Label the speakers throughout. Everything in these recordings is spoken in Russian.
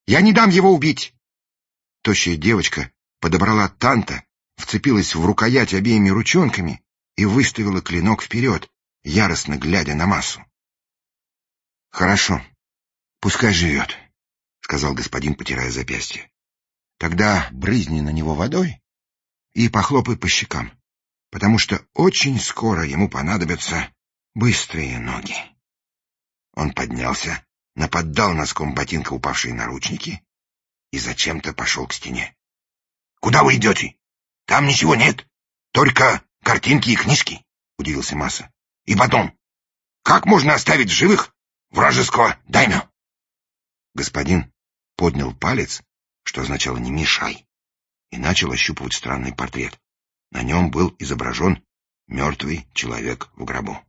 Speaker 1: Я не дам его убить!» Тощая девочка подобрала танта, вцепилась в рукоять обеими ручонками и выставила клинок вперед, яростно глядя на Массу. «Хорошо, пускай живет», — сказал господин, потирая запястье. «Тогда брызни на него водой и похлопай по щекам, потому что очень скоро ему понадобятся быстрые ноги». Он поднялся, наподдал носком ботинка упавшие наручники и зачем-то пошел к стене. «Куда вы идете? Там ничего нет, только картинки и книжки», — удивился Масса. «И потом, как можно оставить в живых вражеского даймё?» Господин поднял палец, что означало «не мешай», и начал ощупывать странный портрет. На нем был изображен мертвый человек в гробу.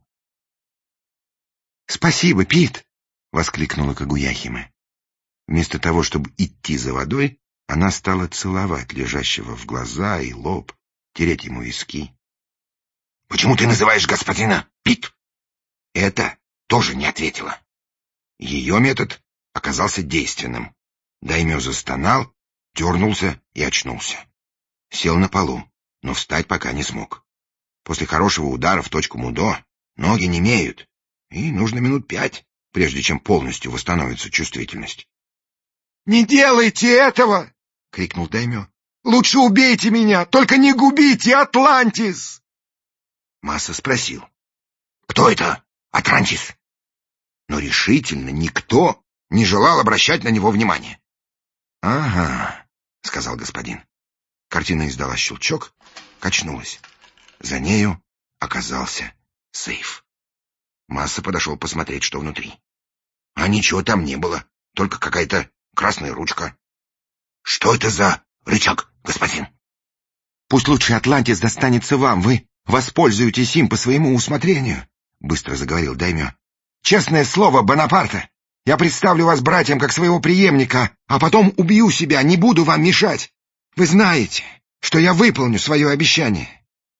Speaker 1: «Спасибо, Пит!» — воскликнула Кагуяхиме. Вместо того, чтобы идти за водой, она стала целовать лежащего в глаза и лоб, тереть ему виски. «Почему ты называешь господина Пит?» Это тоже не ответила. Ее метод оказался действенным. Даймё застонал, дернулся и очнулся. Сел на полу, но встать пока не смог. После хорошего удара в точку Мудо ноги немеют, и нужно минут 5, прежде чем полностью восстановится чувствительность. «Не делайте этого!» — крикнул Даймё. «Лучше убейте меня, только не губите Атлантис!» Масса спросил: «Кто это Атлантис?» Но решительно никто не желал обращать на него внимания. «Ага», — сказал господин. Картина издала щелчок, качнулась. За нею оказался сейф. Масса подошел посмотреть, что внутри. А ничего там не было, только какая-то красная ручка. «Что это за рычаг, господин?» «Пусть лучше Атлантис достанется вам, вы воспользуетесь им по своему усмотрению», — быстро заговорил Даймё. «Честное слово Бонапарта, я представлю вас братьям как своего преемника, а потом убью себя, не буду вам мешать. Вы знаете, что я выполню свое обещание».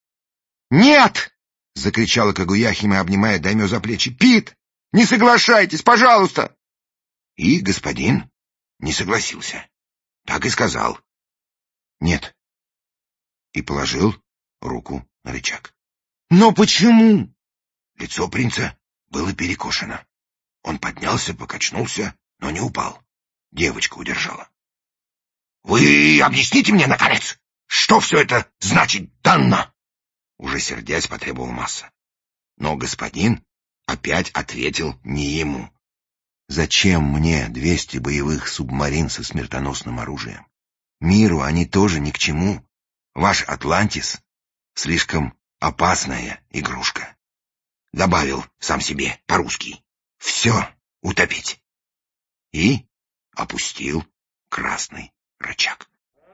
Speaker 1: «Нет!» — закричала Кагуяхиме, обнимая Даймё за плечи. «Пит, не соглашайтесь, пожалуйста!» И господин не согласился. Так и сказал: «Нет». И положил руку на рычаг. «Но почему?» Лицо принца было перекошено. Он поднялся, покачнулся, но не упал. Девочка удержала. «Вы объясните мне, наконец, что все это значит, Данна?» Уже сердясь, потребовал Масса. Но господин опять ответил не ему. «Зачем мне 200 боевых субмарин со смертоносным оружием? Миру они тоже ни к чему. Ваш Атлантис — слишком опасная игрушка». Добавил сам себе по-русски: «Все утопить». И опустил красный рычаг.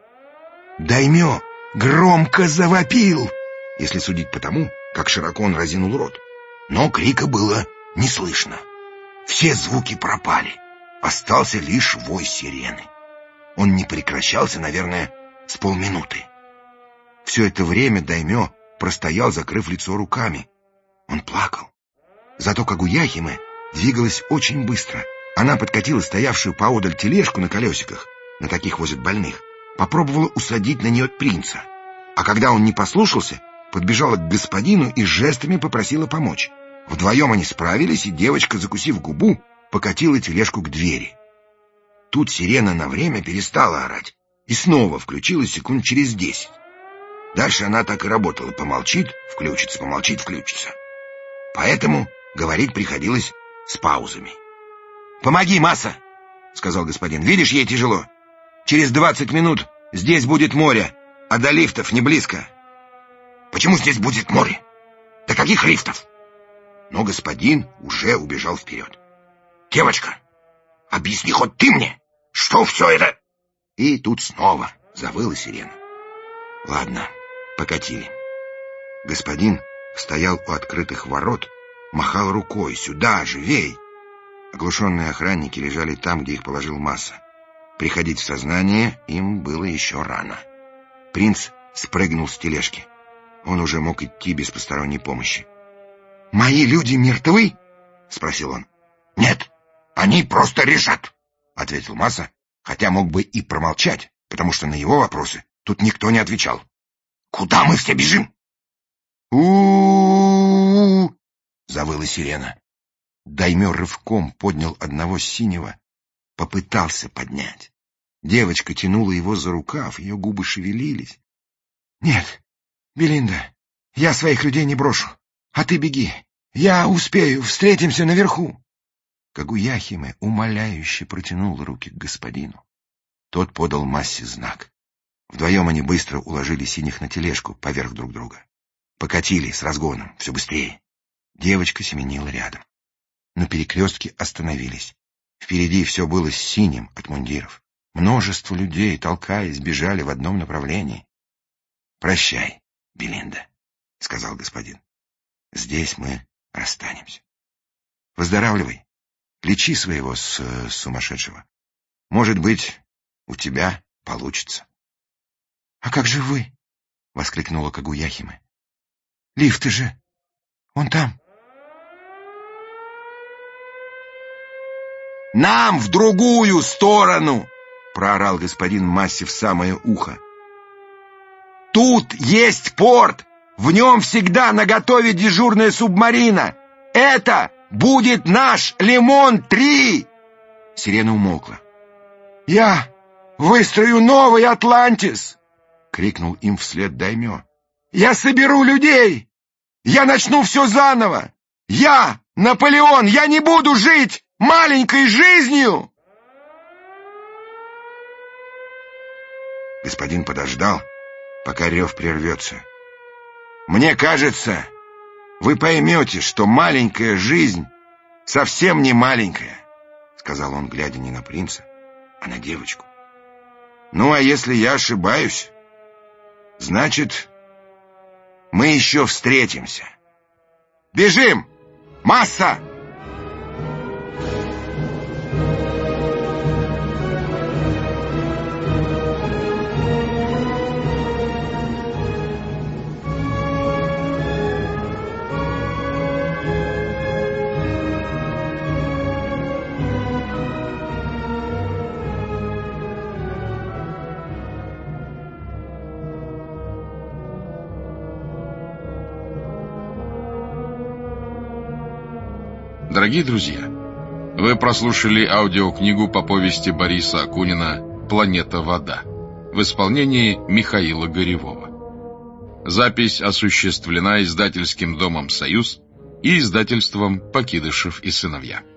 Speaker 1: Даймё громко завопил, если судить по тому, как широко он разинул рот. Но крика было не слышно. Все звуки пропали. Остался лишь вой сирены. Он не прекращался, наверное, с полминуты. Все это время Даймё простоял, закрыв лицо руками. Он плакал. Зато Кагуяхиме двигалась очень быстро. Она подкатила стоявшую поодаль тележку на колесиках, на таких возят больных, попробовала усадить на нее принца. А когда он не послушался, подбежала к господину и жестами попросила помочь. Вдвоем они справились, и девочка, закусив губу, покатила тележку к двери. Тут сирена на время перестала орать и снова включилась секунд через 10. Дальше она так и работала: помолчит, включится, помолчит, включится. Поэтому говорить приходилось с паузами. «Помоги, Масса!» — сказал господин. «Видишь, ей тяжело. Через 20 минут здесь будет море, а до лифтов не близко». «Почему здесь будет море? До каких лифтов?» Но господин уже убежал вперед. «Девочка, объясни хоть ты мне, что все это?» И тут снова завыла сирена. Ладно, покатили. Господин стоял у открытых ворот, махал рукой: «Сюда, живей!» Оглушенные охранники лежали там, где их положил Масса. Приходить в сознание им было еще рано. Принц спрыгнул с тележки. Он уже мог идти без посторонней помощи. «Мои люди мертвы?» — спросил он. «Нет, они просто решат», — ответил Масса, хотя мог бы и промолчать, потому что на его вопросы тут никто не отвечал. «Куда мы все бежим?» «У-у-у-у!» — завыла сирена. Даймё рывком поднял одного синего, попытался поднять. Девочка тянула его за рукав, ее губы шевелились. «Нет, Белинда, я своих людей не брошу, а ты беги. Я успею, встретимся наверху». Кагуяхиме умоляюще протянул руки к господину. Тот подал Массе знак. Вдвоем они быстро уложили синих на тележку поверх друг друга. Покатили с разгоном, все быстрее. Девочка семенила рядом. На перекрестке остановились. Впереди все было синим от мундиров. Множество людей, толкаясь, бежали в одном направлении. «Прощай, Белинда», — сказал господин. «Здесь мы расстанемся. Выздоравливай. Лечи своего сумасшедшего. Может быть, у тебя получится». «А как же вы?» — воскликнула Кагуяхиме. «Лифты же! Он там!» «Нам в другую сторону!» — проорал господин Массе в самое ухо. «Тут есть порт! В нем всегда наготове дежурная субмарина! Это будет наш Лимон-3!» Сирена умолкла. «Я выстрою новый Атлантис!» — крикнул им вслед Даймё. «Я соберу людей! Я начну все заново! Я, Наполеон, я не буду жить маленькой жизнью!» Господин подождал, пока рев прервется. «Мне кажется, вы поймете, что маленькая жизнь совсем не маленькая», — сказал он, глядя не на принца, а на девочку. «Ну, а если я ошибаюсь, значит, мы еще встретимся. Бежим! Масса!»
Speaker 2: Дорогие друзья, вы прослушали аудиокнигу по повести Бориса Акунина «Планета Вода» в исполнении Михаила Горевого. Запись осуществлена издательским домом «Союз» и издательством «Покидышев и сыновья».